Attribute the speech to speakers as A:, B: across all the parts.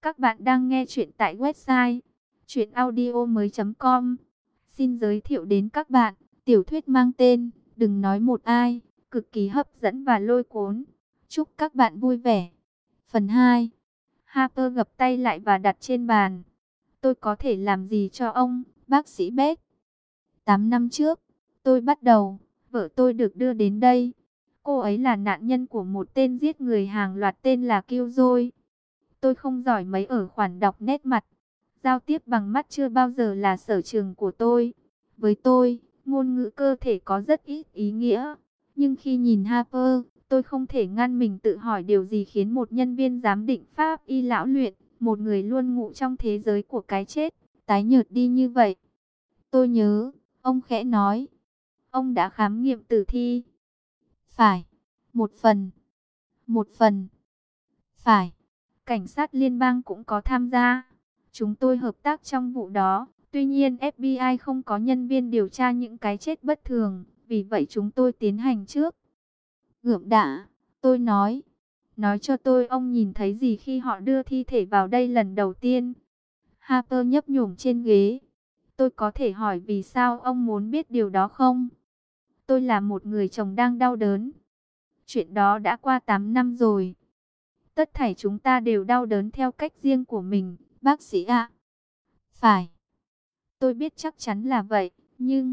A: Các bạn đang nghe chuyện tại website chuyenaudio.com. Xin giới thiệu đến các bạn, tiểu thuyết mang tên Đừng nói một ai, cực kỳ hấp dẫn và lôi cuốn. Chúc các bạn vui vẻ. Phần 2. Harper gập tay lại và đặt trên bàn. Tôi có thể làm gì cho ông, bác sĩ Beck? 8 năm trước, tôi bắt đầu, vợ tôi được đưa đến đây. Cô ấy là nạn nhân của một tên giết người hàng loạt tên là Killjoy. Tôi không giỏi mấy ở khoản đọc nét mặt. Giao tiếp bằng mắt chưa bao giờ là sở trường của tôi. Với tôi, ngôn ngữ cơ thể có rất ít ý nghĩa. Nhưng khi nhìn Harper, tôi không thể ngăn mình tự hỏi điều gì khiến một nhân viên giám định pháp y lão luyện, một người luôn ngụ trong thế giới của cái chết, tái nhợt đi như vậy. Tôi nhớ, ông khẽ nói. Ông đã khám nghiệm tử thi. Phải. Một phần. Một phần. Phải. Cảnh sát liên bang cũng có tham gia. Chúng tôi hợp tác trong vụ đó. Tuy nhiên FBI không có nhân viên điều tra những cái chết bất thường. Vì vậy chúng tôi tiến hành trước. Gượm đã. Tôi nói. Nói cho tôi ông nhìn thấy gì khi họ đưa thi thể vào đây lần đầu tiên. Harper nhấp nhổm trên ghế. Tôi có thể hỏi vì sao ông muốn biết điều đó không? Tôi là một người chồng đang đau đớn. Chuyện đó đã qua 8 năm rồi. Tất thảy chúng ta đều đau đớn theo cách riêng của mình, bác sĩ ạ. Phải. Tôi biết chắc chắn là vậy, nhưng...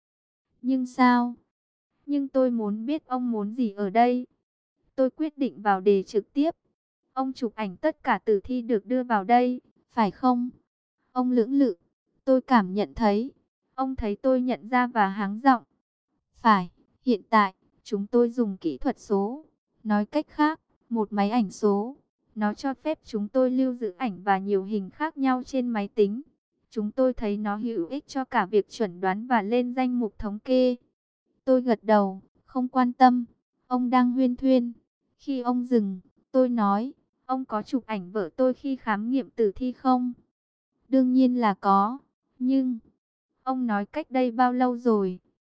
A: Nhưng sao? Nhưng tôi muốn biết ông muốn gì ở đây. Tôi quyết định vào đề trực tiếp. Ông chụp ảnh tất cả tử thi được đưa vào đây, phải không? Ông lưỡng lự. Tôi cảm nhận thấy. Ông thấy tôi nhận ra và háng giọng. Phải, hiện tại, chúng tôi dùng kỹ thuật số. Nói cách khác, một máy ảnh số. Nó cho phép chúng tôi lưu giữ ảnh và nhiều hình khác nhau trên máy tính. Chúng tôi thấy nó hữu ích cho cả việc chuẩn đoán và lên danh mục thống kê. Tôi gật đầu, không quan tâm. Ông đang huyên thuyên. Khi ông dừng, tôi nói, ông có chụp ảnh vợ tôi khi khám nghiệm tử thi không? Đương nhiên là có, nhưng... Ông nói cách đây bao lâu rồi?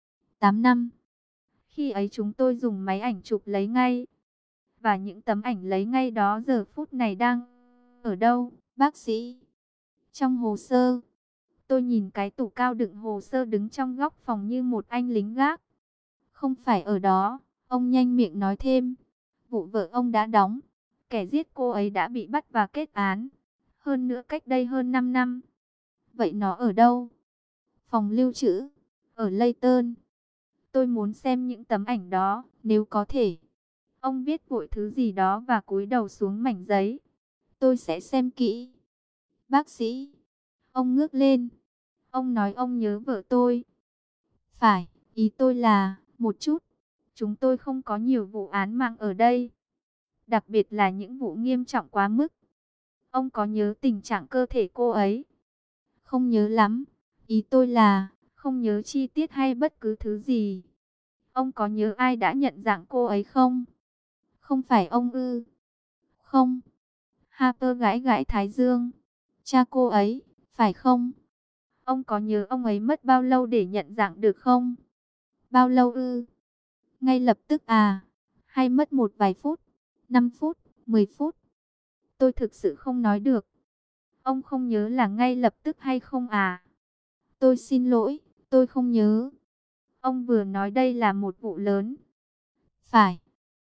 A: 8 năm. Khi ấy chúng tôi dùng máy ảnh chụp lấy ngay. Và những tấm ảnh lấy ngay đó giờ phút này đang ở đâu, bác sĩ? Trong hồ sơ. Tôi nhìn cái tủ cao đựng hồ sơ đứng trong góc phòng như một anh lính gác. Không phải ở đó, ông nhanh miệng nói thêm. Vụ vợ ông đã đóng. Kẻ giết cô ấy đã bị bắt và kết án. Hơn nữa cách đây hơn 5 năm. Vậy nó ở đâu? Phòng lưu trữ. Ở Layton. Tôi muốn xem những tấm ảnh đó, nếu có thể. Ông viết vội thứ gì đó và cúi đầu xuống mảnh giấy. Tôi sẽ xem kỹ. Bác sĩ. Ông ngước lên. Ông nói ông nhớ vợ tôi. Phải, ý tôi là, một chút. Chúng tôi không có nhiều vụ án mạng ở đây. Đặc biệt là những vụ nghiêm trọng quá mức. Ông có nhớ tình trạng cơ thể cô ấy? Không nhớ lắm. Ý tôi là, không nhớ chi tiết hay bất cứ thứ gì. Ông có nhớ ai đã nhận dạng cô ấy không? Không phải ông ư? Không. Harper gãi gãi thái dương. Cha cô ấy, phải không? Ông có nhớ ông ấy mất bao lâu để nhận dạng được không? Bao lâu ư? Ngay lập tức à? Hay mất một vài phút? 5 phút? 10 phút? Tôi thực sự không nói được. Ông không nhớ là ngay lập tức hay không à? Tôi xin lỗi, tôi không nhớ. Ông vừa nói đây là một vụ lớn. Phải.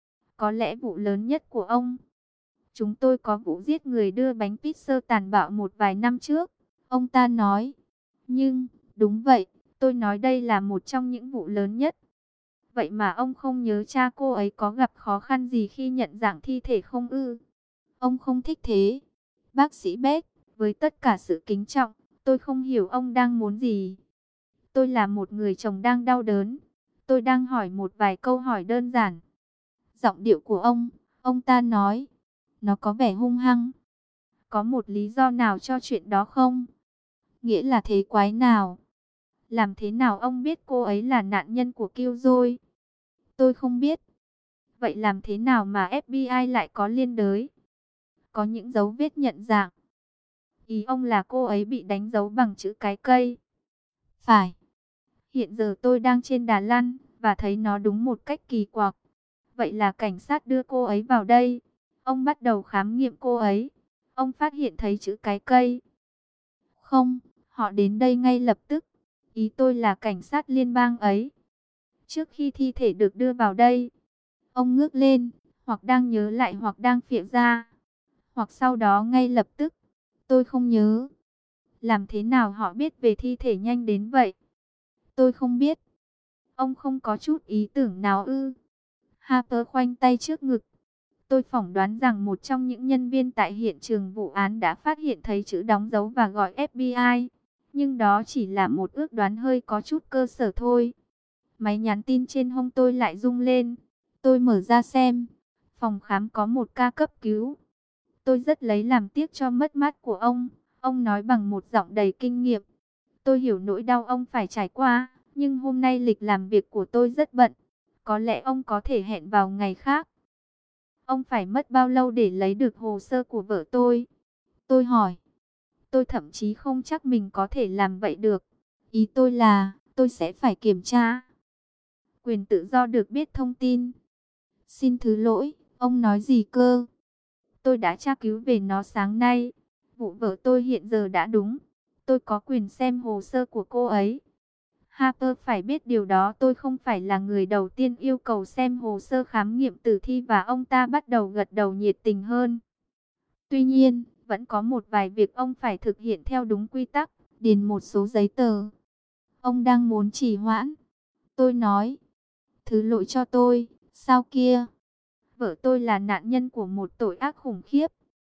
A: Có lẽ vụ lớn nhất của ông. Chúng tôi có vụ giết người đưa bánh pizza tàn bạo một vài năm trước. Ông ta nói. Nhưng, đúng vậy, tôi nói đây là một trong những vụ lớn nhất. Vậy mà ông không nhớ cha cô ấy có gặp khó khăn gì khi nhận dạng thi thể không ư? Ông không thích thế. Bác sĩ Beck, với tất cả sự kính trọng, tôi không hiểu ông đang muốn gì. Tôi là một người chồng đang đau đớn. Tôi đang hỏi một vài câu hỏi đơn giản. Giọng điệu của ông ta nói, nó có vẻ hung hăng. Có một lý do nào cho chuyện đó không? Nghĩa là thế quái nào? Làm thế nào ông biết cô ấy là nạn nhân của Killjoy? Tôi không biết. Vậy làm thế nào mà FBI lại có liên đới? Có những dấu vết nhận dạng. Ý ông là cô ấy bị đánh dấu bằng chữ cái cây. Phải. Hiện giờ tôi đang trên đà lăn và thấy nó đúng một cách kỳ quặc. Vậy là cảnh sát đưa cô ấy vào đây. Ông bắt đầu khám nghiệm cô ấy. Ông phát hiện thấy chữ cái cây. Không, họ đến đây ngay lập tức. Ý tôi là cảnh sát liên bang ấy. Trước khi thi thể được đưa vào đây, ông ngước lên, hoặc đang nhớ lại hoặc đang phịa ra, hoặc sau đó ngay lập tức. Tôi không nhớ. Làm thế nào họ biết về thi thể nhanh đến vậy? Tôi không biết. Ông không có chút ý tưởng nào ư? Harper khoanh tay trước ngực. Tôi phỏng đoán rằng một trong những nhân viên tại hiện trường vụ án đã phát hiện thấy chữ đóng dấu và gọi FBI. Nhưng đó chỉ là một ước đoán hơi có chút cơ sở thôi. Máy nhắn tin trên hông tôi lại rung lên. Tôi mở ra xem. Phòng khám có một ca cấp cứu. Tôi rất lấy làm tiếc cho mất mát của ông. Ông nói bằng một giọng đầy kinh nghiệm. Tôi hiểu nỗi đau ông phải trải qua. Nhưng hôm nay lịch làm việc của tôi rất bận. Có lẽ ông có thể hẹn vào ngày khác. Ông phải mất bao lâu để lấy được hồ sơ của vợ tôi? Tôi hỏi. Tôi thậm chí không chắc mình có thể làm vậy được. Ý tôi là, tôi sẽ phải kiểm tra. Quyền tự do được biết thông tin. Xin thứ lỗi, ông nói gì cơ? Tôi đã tra cứu về nó sáng nay. Vụ vợ tôi hiện giờ đã đúng. Tôi có quyền xem hồ sơ của cô ấy. Harper phải biết điều đó, tôi không phải là người đầu tiên yêu cầu xem hồ sơ khám nghiệm tử thi và ông ta bắt đầu gật đầu nhiệt tình hơn. Tuy nhiên, vẫn có một vài việc ông phải thực hiện theo đúng quy tắc, điền một số giấy tờ. Ông đang muốn trì hoãn. Tôi nói, thứ lỗi cho tôi, sao kia? Vợ tôi là nạn nhân của một tội ác khủng khiếp.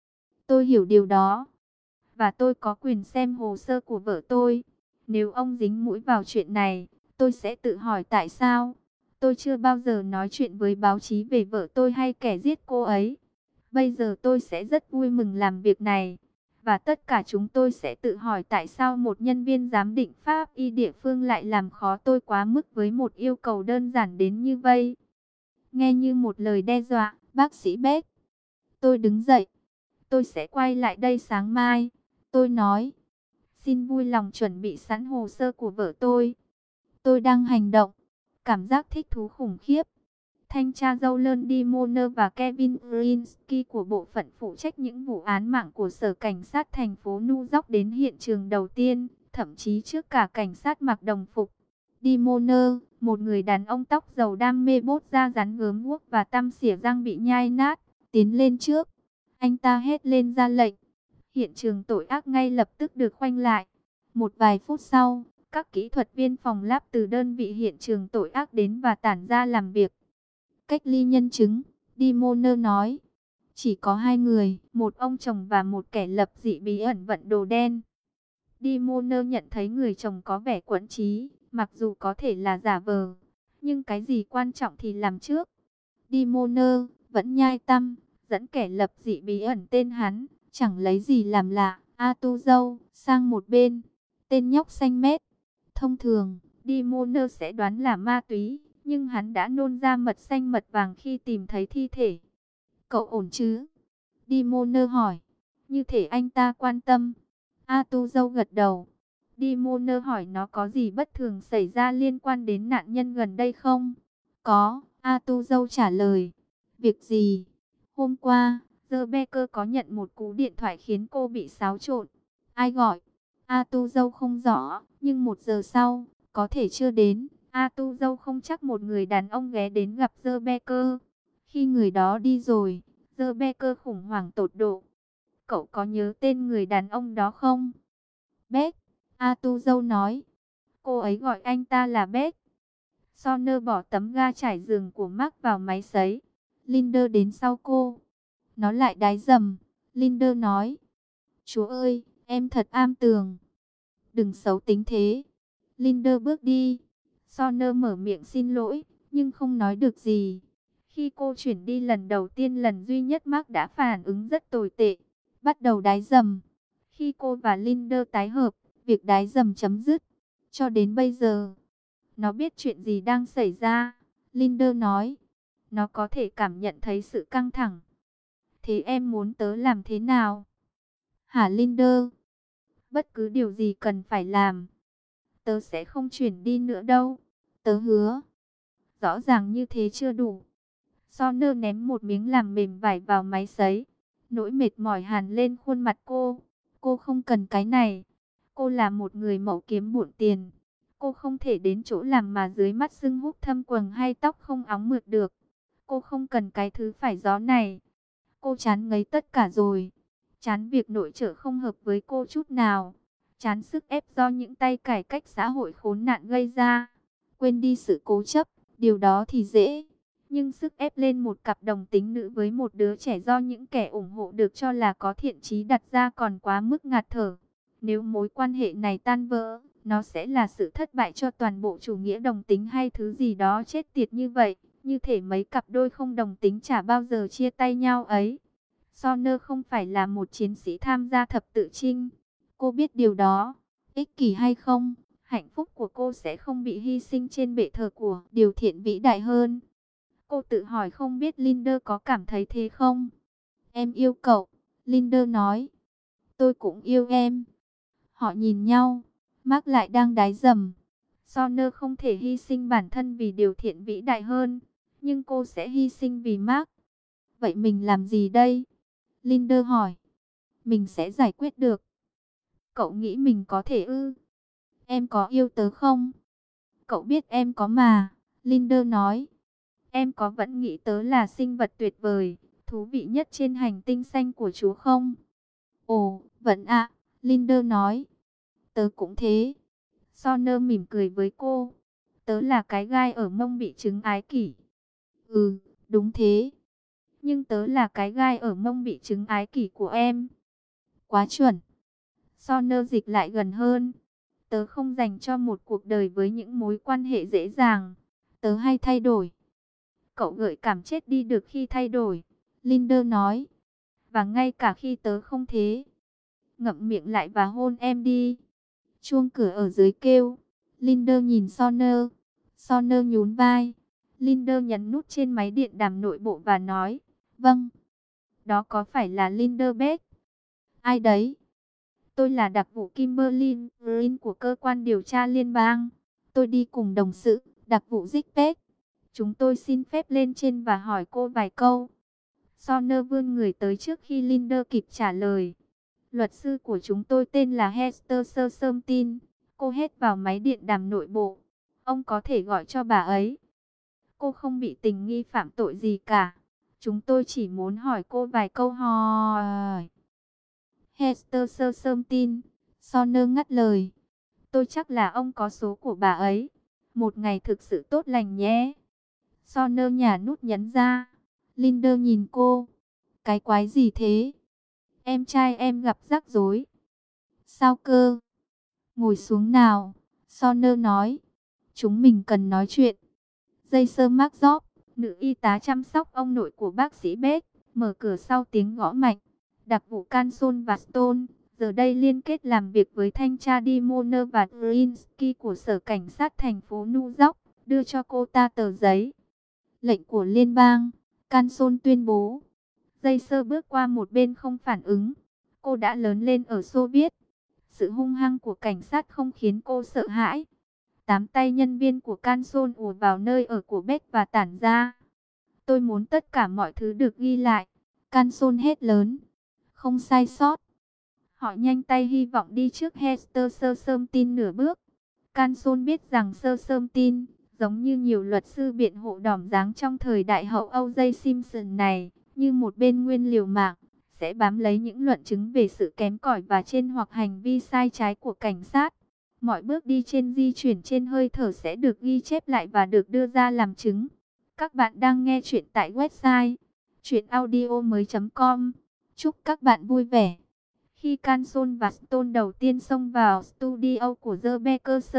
A: Tôi hiểu điều đó. Và tôi có quyền xem hồ sơ của vợ tôi. Nếu ông dính mũi vào chuyện này, tôi sẽ tự hỏi tại sao. Tôi chưa bao giờ nói chuyện với báo chí về vợ tôi hay kẻ giết cô ấy. Bây giờ tôi sẽ rất vui mừng làm việc này. Và tất cả chúng tôi sẽ tự hỏi tại sao một nhân viên giám định pháp y địa phương lại làm khó tôi quá mức với một yêu cầu đơn giản đến như vây. Nghe như một lời đe dọa, bác sĩ Beck. Tôi đứng dậy. Tôi sẽ quay lại đây sáng mai. Tôi nói. Xin vui lòng chuẩn bị sẵn hồ sơ của vợ tôi. Tôi đang hành động. Cảm giác thích thú khủng khiếp. Thanh tra Rowland D. Moner và Kevin Rinsky của bộ phận phụ trách những vụ án mạng của Sở Cảnh sát thành phố New York đến hiện trường đầu tiên, thậm chí trước cả cảnh sát mặc đồng phục. D. Moner, một người đàn ông tóc dầu đam mê bốt da rắn gớm guốc và tăm xỉa răng bị nhai nát, tiến lên trước. Anh ta hét lên ra lệnh. Hiện trường tội ác ngay lập tức được khoanh lại. Một vài phút sau, các kỹ thuật viên phòng lab từ đơn vị hiện trường tội ác đến và tản ra làm việc. Cách ly nhân chứng, Dimoner nói. Chỉ có hai người, một ông chồng và một kẻ lập dị bí ẩn vận đồ đen. Dimoner nhận thấy người chồng có vẻ quẫn trí, mặc dù có thể là giả vờ. Nhưng cái gì quan trọng thì làm trước. Dimoner vẫn nhai tăm, dẫn kẻ lập dị bí ẩn tên hắn, chẳng lấy gì làm lạ, A Tu Dâu, sang một bên. Tên nhóc xanh mét. Thông thường, Dimoner sẽ đoán là ma túy, nhưng hắn đã nôn ra mật xanh mật vàng khi tìm thấy thi thể. Cậu ổn chứ? Dimoner hỏi. Như thể anh ta quan tâm. A Tu Dâu gật đầu. Dimoner hỏi nó có gì bất thường xảy ra liên quan đến nạn nhân gần đây không? Có, A Tu Dâu trả lời. Việc gì? Hôm qua, Rebecca có nhận một cú điện thoại khiến cô bị xáo trộn. Ai gọi? A Tu Dâu không rõ, nhưng 1 giờ sau, có thể chưa đến. A Tu Dâu không chắc một người đàn ông ghé đến gặp Rebecca. Khi người đó đi rồi, Rebecca khủng hoảng tột độ. Cậu có nhớ tên người đàn ông đó không? Beck, A Tu Dâu nói. Cô ấy gọi anh ta là Beck. Sonner bỏ tấm ga trải giường của Mark vào máy sấy. Linder đến sau cô. Nó lại đái dầm. Linder nói. Chúa ơi, em thật am tường. Đừng xấu tính thế. Linder bước đi. Sonner mở miệng xin lỗi, nhưng không nói được gì. Khi cô chuyển đi lần đầu tiên, lần duy nhất, Mark đã phản ứng rất tồi tệ. Bắt đầu đái dầm. Khi cô và Linder tái hợp, việc đái dầm chấm dứt. Cho đến bây giờ, nó biết chuyện gì đang xảy ra. Linder nói. Nó có thể cảm nhận thấy sự căng thẳng. Thế em muốn tớ làm thế nào? Hả Linder? Bất cứ điều gì cần phải làm. Tớ sẽ không chuyển đi nữa đâu. Tớ hứa. Rõ ràng như thế chưa đủ. Sonner ném một miếng làm mềm vải vào máy sấy. Nỗi mệt mỏi hằn lên khuôn mặt cô. Cô không cần cái này. Cô là một người mẫu kiếm bộn tiền. Cô không thể đến chỗ làm mà dưới mắt sưng húp thâm quầng hay tóc không óng mượt được. Cô không cần cái thứ phải gió này. Cô chán ngấy tất cả rồi. Chán việc nội trợ không hợp với cô chút nào. Chán sức ép do những tay cải cách xã hội khốn nạn gây ra. Quên đi sự cố chấp, điều đó thì dễ. Nhưng sức ép lên một cặp đồng tính nữ với một đứa trẻ do những kẻ ủng hộ được cho là có thiện chí đặt ra còn quá mức ngạt thở. Nếu mối quan hệ này tan vỡ, nó sẽ là sự thất bại cho toàn bộ chủ nghĩa đồng tính hay thứ gì đó chết tiệt như vậy. Như thể mấy cặp đôi không đồng tính chả bao giờ chia tay nhau ấy. Sonner không phải là một chiến sĩ tham gia thập tự chinh. Cô biết điều đó. Ích kỷ hay không, hạnh phúc của cô sẽ không bị hy sinh trên bệ thờ của điều thiện vĩ đại hơn. Cô tự hỏi không biết Linder có cảm thấy thế không? Em yêu cậu, Linder nói. Tôi cũng yêu em. Họ nhìn nhau, Mark lại đang đái dầm. Sonner không thể hy sinh bản thân vì điều thiện vĩ đại hơn, nhưng cô sẽ hy sinh vì Mark. Vậy mình làm gì đây? Linder hỏi. Mình sẽ giải quyết được. Cậu nghĩ mình có thể ư? Em có yêu tớ không? Cậu biết em có mà, Linder nói. Em có vẫn nghĩ tớ là sinh vật tuyệt vời, thú vị nhất trên hành tinh xanh của Chúa không? Ồ, vẫn ạ, Linder nói. Tớ cũng thế. Sonner mỉm cười với cô. Tớ là cái gai ở mông bị chứng ái kỷ. Ừ, đúng thế. Nhưng tớ là cái gai ở mông bị chứng ái kỷ của em. Quá chuẩn. Sonner dịch lại gần hơn. Tớ không dành cho một cuộc đời với những mối quan hệ dễ dàng. Tớ hay thay đổi. Cậu gợi cảm chết đi được khi thay đổi, Linder nói. Và ngay cả khi tớ không thế. Ngậm miệng lại và hôn em đi. Chuông cửa ở dưới kêu. Linder nhìn Sonner. Sonner nhún vai. Linder nhấn nút trên máy điện đàm nội bộ và nói. Vâng. Đó có phải là Linder Beck? Ai đấy? Tôi là đặc vụ Kimberly Green của cơ quan điều tra liên bang. Tôi đi cùng đồng sự, đặc vụ Rick Beck. Chúng tôi xin phép lên trên và hỏi cô vài câu. Sonner vươn người tới trước khi Linder kịp trả lời. Luật sư của chúng tôi tên là Hester Sersemtin. Cô hét vào máy điện đàm nội bộ. Ông có thể gọi cho bà ấy. Cô không bị tình nghi phạm tội gì cả. Chúng tôi chỉ muốn hỏi cô vài câu hỏi. Hester Sersemtin. Sonner ngắt lời. Tôi chắc là ông có số của bà ấy. Một ngày thực sự tốt lành nhé. Sonner nhả nút nhấn ra. Linder nhìn cô. Cái quái gì thế? Em trai em gặp rắc rối. Sao cơ? Ngồi xuống nào. Sonner nói. Chúng mình cần nói chuyện. Dây sơ mác gióp. Nữ y tá chăm sóc ông nội của bác sĩ Beck. Mở cửa sau tiếng gõ mạnh. Đặc vụ Canson và Stone. Giờ đây liên kết làm việc với thanh tra Dimoner và Grinsky của sở cảnh sát thành phố New York. Đưa cho cô ta tờ giấy. Lệnh của liên bang. Canson tuyên bố. Dây sơ bước qua một bên không phản ứng. Cô đã lớn lên ở Xô Viết. Sự hung hăng của cảnh sát không khiến cô sợ hãi. 8 tay nhân viên của Canson ùa vào nơi ở của Beck và tản ra. Tôi muốn tất cả mọi thứ được ghi lại. Canson hét lớn. Không sai sót. Họ nhanh tay hy vọng đi trước Hester Sersemtin nửa bước. Canson biết rằng Sersemtin, giống như nhiều luật sư biện hộ đỏm dáng trong thời đại hậu O.J. Simpson này, như một bên nguyên liều mạng, sẽ bám lấy những luận chứng về sự kém cỏi và trên hoặc hành vi sai trái của cảnh sát. Mọi bước đi trên di chuyển trên hơi thở sẽ được ghi chép lại và được đưa ra làm chứng. Các bạn đang nghe chuyện tại website chuyenaudio.com. Chúc các bạn vui vẻ. Khi Canson và Stone đầu tiên xông vào studio của The Beckers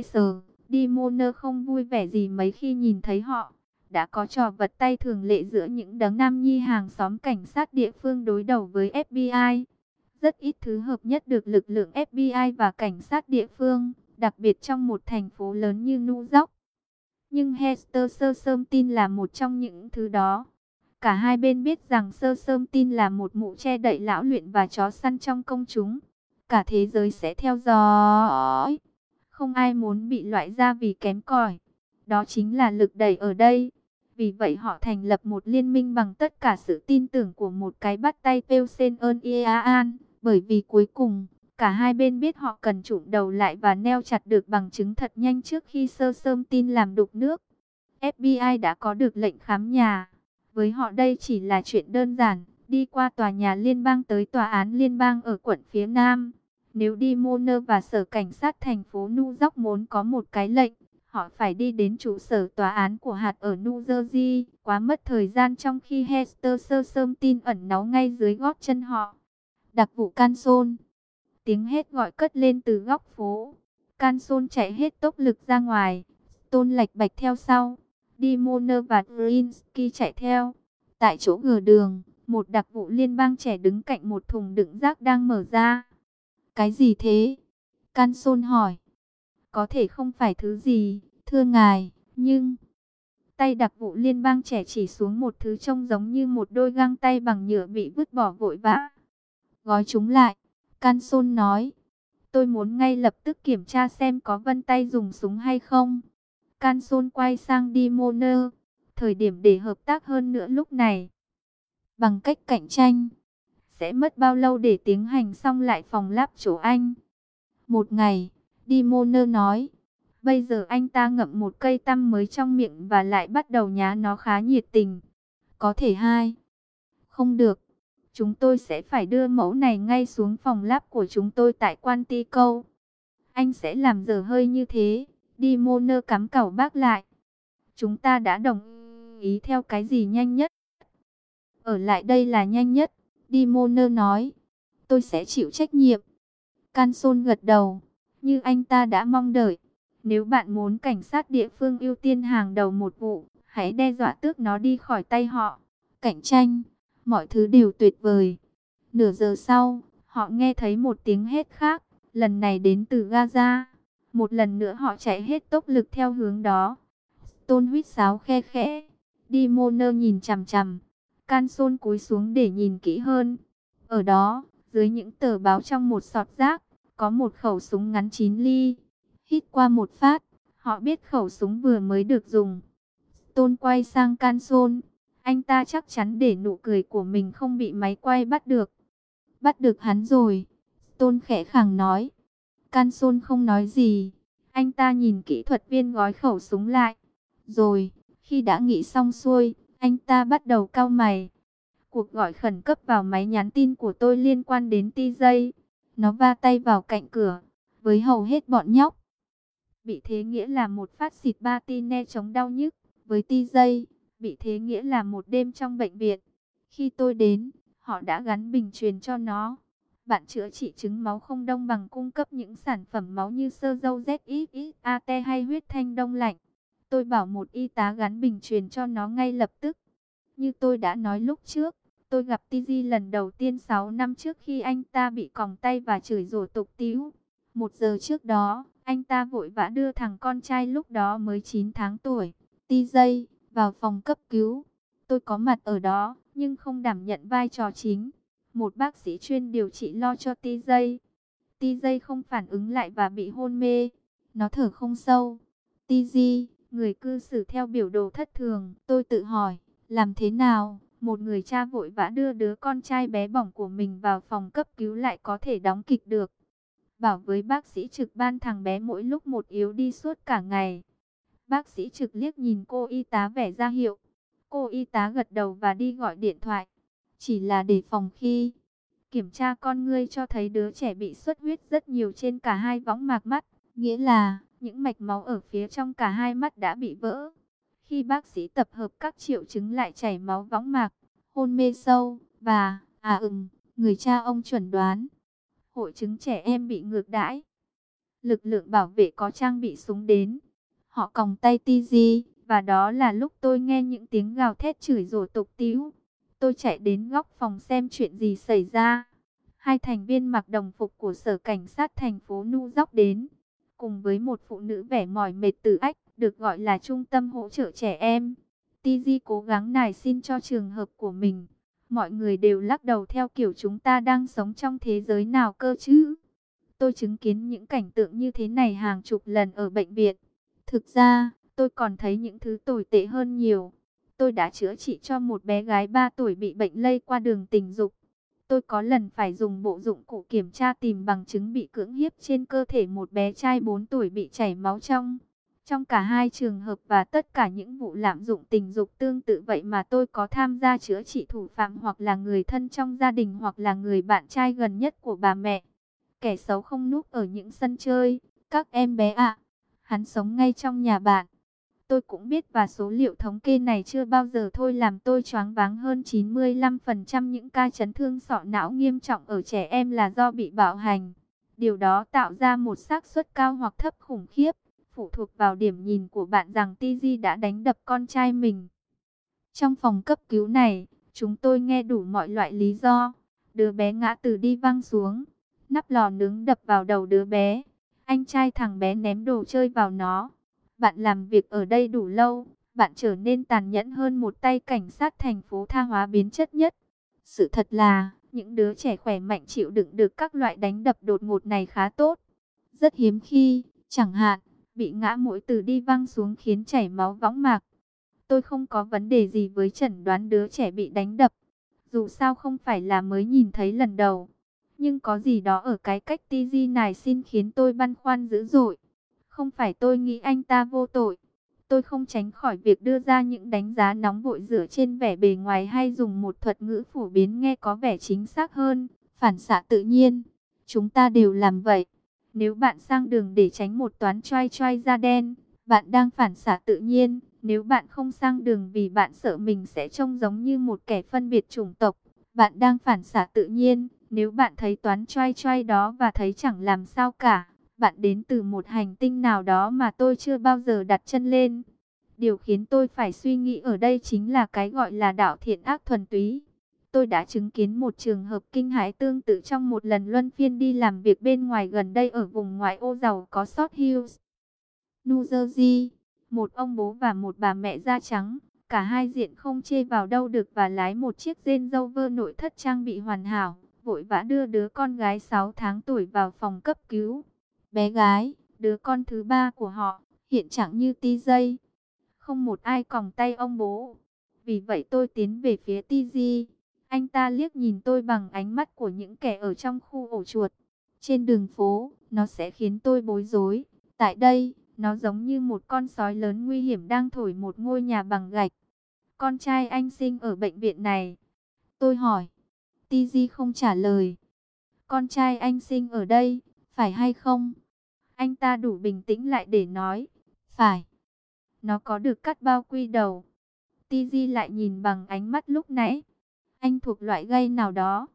A: Dimoner không vui vẻ gì mấy khi nhìn thấy họ. Đã có trò vật tay thường lệ giữa những đấng nam nhi hàng xóm cảnh sát địa phương đối đầu với FBI. Rất ít thứ hợp nhất được lực lượng FBI và cảnh sát địa phương, đặc biệt trong một thành phố lớn như New York. Nhưng Hester Sersemtin là một trong những thứ đó. Cả hai bên biết rằng Sersemtin là một mụ che đậy lão luyện và chó săn trong công chúng. Cả thế giới sẽ theo dõi. Không ai muốn bị loại ra vì kém cỏi. Đó chính là lực đẩy ở đây. Vì vậy họ thành lập một liên minh bằng tất cả sự tin tưởng của một cái bắt tay Pelsen ơn Iaan. Bởi vì cuối cùng, cả hai bên biết họ cần trụm đầu lại và neo chặt được bằng chứng thật nhanh trước khi sơ sơm tin làm đục nước. FBI đã có được lệnh khám nhà. Với họ đây chỉ là chuyện đơn giản, đi qua tòa nhà liên bang tới tòa án liên bang ở quận phía Nam. Nếu Dimoner và sở cảnh sát thành phố New York muốn có một cái lệnh, họ phải đi đến trụ sở tòa án của hạt ở New Jersey. Quá mất thời gian trong khi Hester sơ sơm tin ẩn náu ngay dưới gót chân họ. Đặc vụ Canson. Tiếng hét gọi cất lên từ góc phố. Canson chạy hết tốc lực ra ngoài. Stone lạch bạch theo sau. Dimoner và Drinsky chạy theo. Tại chỗ gờ đường, một đặc vụ liên bang trẻ đứng cạnh một thùng đựng rác đang mở ra. Cái gì thế? Canson hỏi. Có thể không phải thứ gì, thưa ngài, nhưng... Tay đặc vụ liên bang trẻ chỉ xuống một thứ trông giống như một đôi găng tay bằng nhựa bị vứt bỏ vội vã. Gói chúng lại, Canson nói. Tôi muốn ngay lập tức kiểm tra xem có vân tay dùng súng hay không. Canson quay sang Dimoner. Thời điểm để hợp tác hơn nữa lúc này. Bằng cách cạnh tranh. Sẽ mất bao lâu để tiến hành xong lại phòng lab chỗ anh? Một ngày, Dimoner nói. Bây giờ anh ta ngậm một cây tăm mới trong miệng và lại bắt đầu nhá nó khá nhiệt tình. Có thể hai. Không được. Chúng tôi sẽ phải đưa mẫu này ngay xuống phòng lab của chúng tôi tại Quantico. Anh sẽ làm dở hơi như thế. Dimoner cắm cẩu bác lại. Chúng ta đã đồng ý theo cái gì nhanh nhất. Ở lại đây là nhanh nhất. Dimoner nói. Tôi sẽ chịu trách nhiệm. Canson gật đầu. Như anh ta đã mong đợi. Nếu bạn muốn cảnh sát địa phương ưu tiên hàng đầu một vụ, hãy đe dọa tước nó đi khỏi tay họ. Cạnh tranh. Mọi thứ đều tuyệt vời. Nửa giờ sau, họ nghe thấy một tiếng hét khác. Lần này đến từ Gaza. Một lần nữa họ chạy hết tốc lực theo hướng đó. Stone huýt sáo khe khẽ. Dimoner nhìn chằm chằm. Canson cúi xuống để nhìn kỹ hơn. Ở đó, dưới những tờ báo trong một sọt rác, có một khẩu súng ngắn 9 ly. Hít qua một phát, họ biết khẩu súng vừa mới được dùng. Stone quay sang Canson. Anh ta chắc chắn để nụ cười của mình không bị máy quay bắt được. Bắt được hắn rồi. Stone khẽ khàng nói. Canson không nói gì. Anh ta nhìn kỹ thuật viên gói khẩu súng lại. Rồi, khi đã nghĩ xong xuôi, anh ta bắt đầu cau mày. Cuộc gọi khẩn cấp vào máy nhắn tin của tôi liên quan đến TJ. Nó va tay vào cạnh cửa. Với hầu hết bọn nhóc, bị thế nghĩa là một phát xịt Batine chống đau nhức. Với TJ, bị thế nghĩa là một đêm trong bệnh viện. Khi tôi đến, họ đã gắn bình truyền cho nó. Bạn chữa trị chứng máu không đông bằng cung cấp những sản phẩm máu như sơ dâu ZXAT hay huyết thanh đông lạnh. Tôi bảo một y tá gắn bình truyền cho nó ngay lập tức. Như tôi đã nói lúc trước, tôi gặp TJ lần đầu tiên 6 năm trước khi anh ta bị còng tay và chửi rủa tục tĩu. 1 giờ trước đó, anh ta vội vã đưa thằng con trai lúc đó mới 9 tháng tuổi, TJ, vào phòng cấp cứu. Tôi có mặt ở đó, nhưng không đảm nhận vai trò chính. Một bác sĩ chuyên điều trị lo cho TJ. TJ không phản ứng lại và bị hôn mê. Nó thở không sâu. TJ, người cư xử theo biểu đồ thất thường. Tôi tự hỏi, làm thế nào một người cha vội vã đưa đứa con trai bé bỏng của mình vào phòng cấp cứu lại có thể đóng kịch được. Bảo với bác sĩ trực ban thằng bé mỗi lúc một yếu đi suốt cả ngày. Bác sĩ trực liếc nhìn cô y tá vẻ ra hiệu. Cô y tá gật đầu và đi gọi điện thoại. Chỉ là để phòng khi kiểm tra con ngươi cho thấy đứa trẻ bị xuất huyết rất nhiều trên cả hai võng mạc mắt. Nghĩa là những mạch máu ở phía trong cả hai mắt đã bị vỡ. Khi bác sĩ tập hợp các triệu chứng lại chảy máu võng mạc, hôn mê sâu và, người cha ông chuẩn đoán. Hội chứng trẻ em bị ngược đãi. Lực lượng bảo vệ có trang bị súng đến. Họ còng tay TJ, và đó là lúc tôi nghe những tiếng gào thét chửi rủa tục tĩu. Tôi chạy đến góc phòng xem chuyện gì xảy ra. Hai thành viên mặc đồng phục của sở cảnh sát thành phố New York đến, cùng với một phụ nữ vẻ mỏi mệt từ Ách, được gọi là trung tâm hỗ trợ trẻ em. TJ cố gắng nài xin cho trường hợp của mình. Mọi người đều lắc đầu theo kiểu chúng ta đang sống trong thế giới nào cơ chứ. Tôi chứng kiến những cảnh tượng như thế này hàng chục lần ở bệnh viện. Thực ra, tôi còn thấy những thứ tồi tệ hơn nhiều. Tôi đã chữa trị cho một bé gái 3 tuổi bị bệnh lây qua đường tình dục. Tôi có lần phải dùng bộ dụng cụ kiểm tra tìm bằng chứng bị cưỡng hiếp trên cơ thể một bé trai 4 tuổi bị chảy máu trong cả hai trường hợp và tất cả những vụ lạm dụng tình dục tương tự vậy mà tôi có tham gia chữa trị thủ phạm hoặc là người thân trong gia đình hoặc là người bạn trai gần nhất của bà mẹ. Kẻ xấu không núp ở những sân chơi, các em bé ạ. Hắn sống ngay trong nhà bạn. Tôi cũng biết và số liệu thống kê này chưa bao giờ thôi làm tôi choáng váng hơn 95% những ca chấn thương sọ não nghiêm trọng ở trẻ em là do bị bạo hành. Điều đó tạo ra một xác suất cao hoặc thấp khủng khiếp, phụ thuộc vào điểm nhìn của bạn rằng TG đã đánh đập con trai mình. Trong phòng cấp cứu này, chúng tôi nghe đủ mọi loại lý do. Đứa bé ngã từ đi văng xuống, nắp lò nướng đập vào đầu đứa bé, anh trai thằng bé ném đồ chơi vào nó. Bạn làm việc ở đây đủ lâu, bạn trở nên tàn nhẫn hơn một tay cảnh sát thành phố tha hóa biến chất nhất. Sự thật là, những đứa trẻ khỏe mạnh chịu đựng được các loại đánh đập đột ngột này khá tốt. Rất hiếm khi, chẳng hạn, bị ngã mũi từ đi văng xuống khiến chảy máu võng mạc. Tôi không có vấn đề gì với chẩn đoán đứa trẻ bị đánh đập. Dù sao không phải là mới nhìn thấy lần đầu. Nhưng có gì đó ở cái cách TG này xin khiến tôi băn khoăn dữ dội. Không phải tôi nghĩ anh ta vô tội. Tôi không tránh khỏi việc đưa ra những đánh giá nóng vội dựa trên vẻ bề ngoài hay dùng một thuật ngữ phổ biến nghe có vẻ chính xác hơn. Phản xạ tự nhiên. Chúng ta đều làm vậy. Nếu bạn sang đường để tránh một toán choai choai da đen, bạn đang phản xạ tự nhiên. Nếu bạn không sang đường vì bạn sợ mình sẽ trông giống như một kẻ phân biệt chủng tộc, bạn đang phản xạ tự nhiên. Nếu bạn thấy toán choai choai đó và thấy chẳng làm sao cả, bạn đến từ một hành tinh nào đó mà tôi chưa bao giờ đặt chân lên. Điều khiến tôi phải suy nghĩ ở đây chính là cái gọi là đạo thiện ác thuần túy. Tôi đã chứng kiến một trường hợp kinh hãi tương tự trong một lần luân phiên đi làm việc bên ngoài gần đây ở vùng ngoại ô giàu có South Hills, New Jersey. Một ông bố và một bà mẹ da trắng, cả hai diện không chê vào đâu được và lái một chiếc Range Rover nội thất trang bị hoàn hảo, vội vã đưa đứa con gái 6 tháng tuổi vào phòng cấp cứu. Bé gái, đứa con thứ ba của họ, hiện trạng như TJ. Không một ai còng tay ông bố. Vì vậy tôi tiến về phía TJ. Anh ta liếc nhìn tôi bằng ánh mắt của những kẻ ở trong khu ổ chuột. Trên đường phố, nó sẽ khiến tôi bối rối. Tại đây, nó giống như một con sói lớn nguy hiểm đang thổi một ngôi nhà bằng gạch. Con trai anh sinh ở bệnh viện này. Tôi hỏi. TJ không trả lời. Con trai anh sinh ở đây, phải hay không? Anh ta đủ bình tĩnh lại để nói. Phải. Nó có được cắt bao quy đầu. TJ lại nhìn bằng ánh mắt lúc nãy. Anh thuộc loại gây nào đó.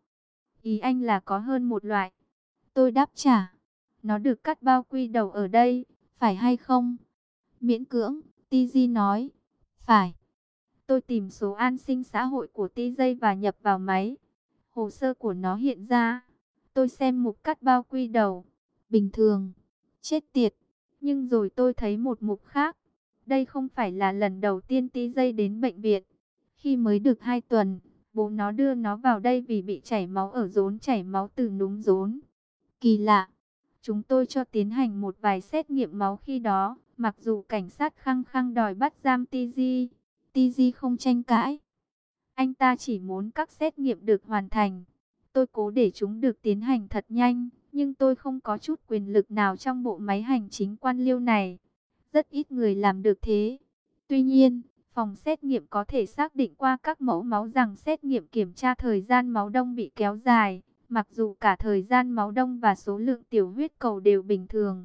A: Ý anh là có hơn một loại. Tôi đáp trả. Nó được cắt bao quy đầu ở đây, phải hay không? Miễn cưỡng, TJ nói. Phải. Tôi tìm số an sinh xã hội của TJ và nhập vào máy. Hồ sơ của nó hiện ra. Tôi xem mục cắt bao quy đầu. Bình thường. Chết tiệt. Nhưng rồi tôi thấy một mục khác. Đây không phải là lần đầu tiên TJ đến bệnh viện. Khi mới được 2 tuần, bố nó đưa nó vào đây vì bị chảy máu ở rốn chảy máu từ núm rốn. Kỳ lạ. Chúng tôi cho tiến hành một vài xét nghiệm máu khi đó, mặc dù cảnh sát khăng khăng đòi bắt giam TJ. TJ không tranh cãi. Anh ta chỉ muốn các xét nghiệm được hoàn thành. Tôi cố để chúng được tiến hành thật nhanh, nhưng tôi không có chút quyền lực nào trong bộ máy hành chính quan liêu này. Rất ít người làm được thế. Tuy nhiên, phòng xét nghiệm có thể xác định qua các mẫu máu rằng xét nghiệm kiểm tra thời gian máu đông bị kéo dài, mặc dù cả thời gian máu đông và số lượng tiểu huyết cầu đều bình thường.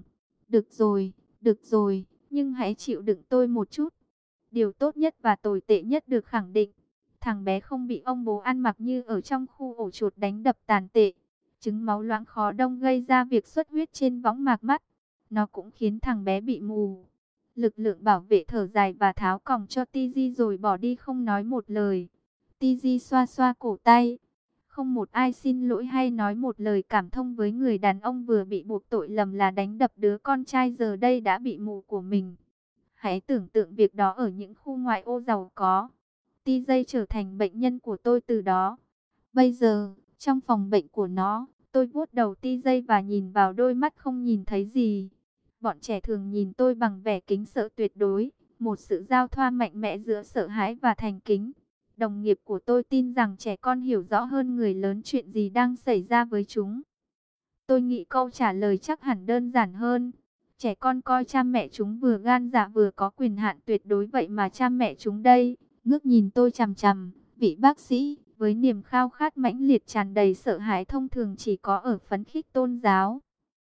A: Được rồi, nhưng hãy chịu đựng tôi một chút. Điều tốt nhất và tồi tệ nhất được khẳng định. Thằng bé không bị ông bố ăn mặc như ở trong khu ổ chuột đánh đập tàn tệ. Chứng máu loãng khó đông gây ra việc xuất huyết trên võng mạc mắt. Nó cũng khiến thằng bé bị mù. Lực lượng bảo vệ thở dài và tháo còng cho TJ rồi bỏ đi không nói một lời. TJ xoa xoa cổ tay. Không một ai xin lỗi hay nói một lời cảm thông với người đàn ông vừa bị buộc tội lầm là đánh đập đứa con trai giờ đây đã bị mù của mình. Hãy tưởng tượng việc đó ở những khu ngoại ô giàu có. TJ trở thành bệnh nhân của tôi từ đó. Bây giờ, trong phòng bệnh của nó, tôi vuốt đầu TJ và nhìn vào đôi mắt không nhìn thấy gì. Bọn trẻ thường nhìn tôi bằng vẻ kính sợ tuyệt đối. một sự giao thoa mạnh mẽ giữa sợ hãi và thành kính. Đồng nghiệp của tôi tin rằng trẻ con hiểu rõ hơn người lớn chuyện gì đang xảy ra với chúng. Tôi nghĩ câu trả lời chắc hẳn đơn giản hơn. Trẻ con coi cha mẹ chúng vừa gan dạ vừa có quyền hạn tuyệt đối, vậy mà cha mẹ chúng đây, ngước nhìn tôi chằm chằm, vị bác sĩ, với niềm khao khát mãnh liệt tràn đầy sợ hãi thông thường chỉ có ở phấn khích tôn giáo.